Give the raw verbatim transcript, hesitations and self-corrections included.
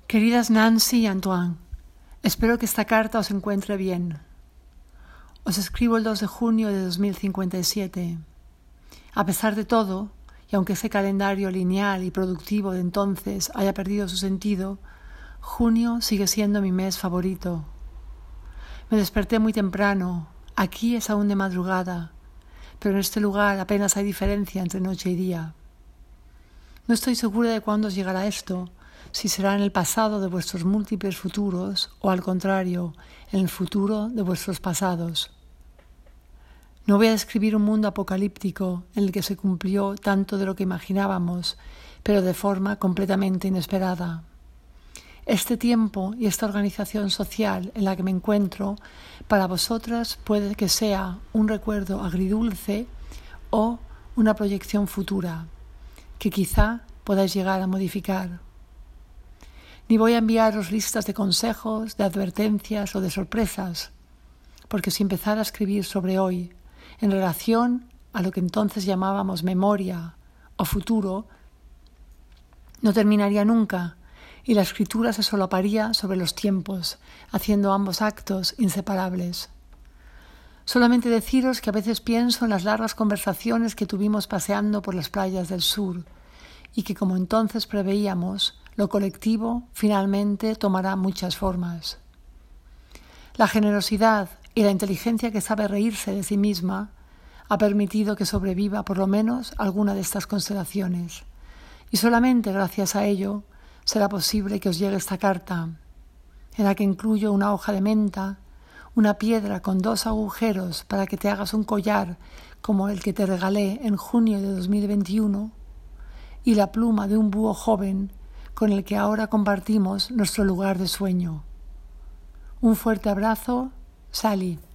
Queridas Nancy y Antoine, espero que esta carta os encuentre bien. Os escribo el dos de junio de dos mil cincuenta y siete. A pesar de todo, y aunque ese calendario lineal y productivo de entonces haya perdido su sentido, junio sigue siendo mi mes favorito. Me desperté muy temprano, aquí es aún de madrugada, pero en este lugar apenas hay diferencia entre noche y día. No estoy segura de cuándo os llegará esto, si será en el pasado de vuestros múltiples futuros o al contrario, en el futuro de vuestros pasados. No voy a describir un mundo apocalíptico en el que se cumplió tanto de lo que imaginábamos, pero de forma completamente inesperada. Este tiempo y esta organización social en la que me encuentro, para vosotras puede que sea un recuerdo agridulce o una proyección futura, que quizá podáis llegar a modificar. Ni voy a enviaros listas de consejos, de advertencias o de sorpresas, porque si empezara a escribir sobre hoy, en relación a lo que entonces llamábamos memoria o futuro, no terminaría nunca y la escritura se solaparía sobre los tiempos, haciendo ambos actos inseparables. Solamente deciros que a veces pienso en las largas conversaciones que tuvimos paseando por las playas del sur y que, como entonces preveíamos, lo colectivo finalmente tomará muchas formas. La generosidad y la inteligencia que sabe reírse de sí misma ha permitido que sobreviva por lo menos alguna de estas constelaciones, y solamente gracias a ello será posible que os llegue esta carta, en la que incluyo una hoja de menta, una piedra con dos agujeros para que te hagas un collar como el que te regalé en junio de dos mil veintiuno, y la pluma de un búho joven con el que ahora compartimos nuestro lugar de sueño. Un fuerte abrazo, Sally.